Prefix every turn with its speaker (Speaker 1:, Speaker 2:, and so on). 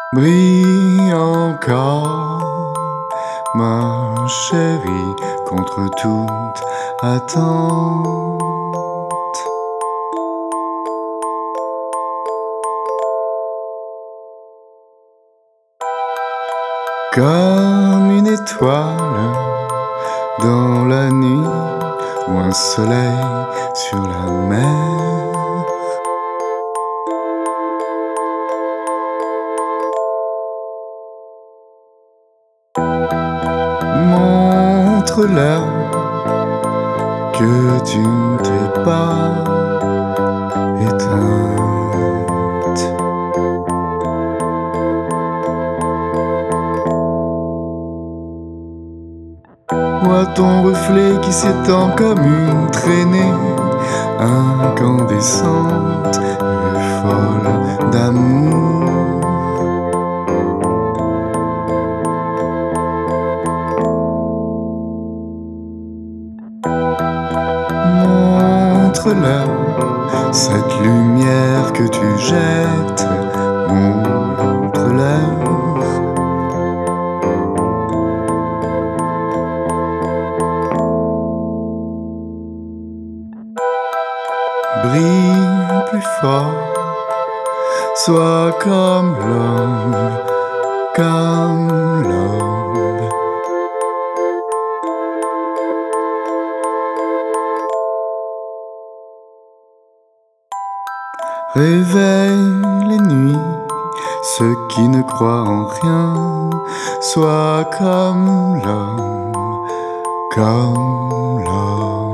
Speaker 1: Brille encore, ma chérie, contre toute attente. Comme une étoile dans la nuit ou un soleil sur la mer. Montre-leur que tu ne t'es pas éteinte. Vois ton reflet qui s'étend comme une traînée incandescente et folle d'amour. Montre-leur cette lumière que tu jettes. Montre-leur brille plus fort, sois comme l'homme, comme l'homme. Réveille les nuits, ceux qui ne croient en rien, sois comme l'homme, comme l'homme.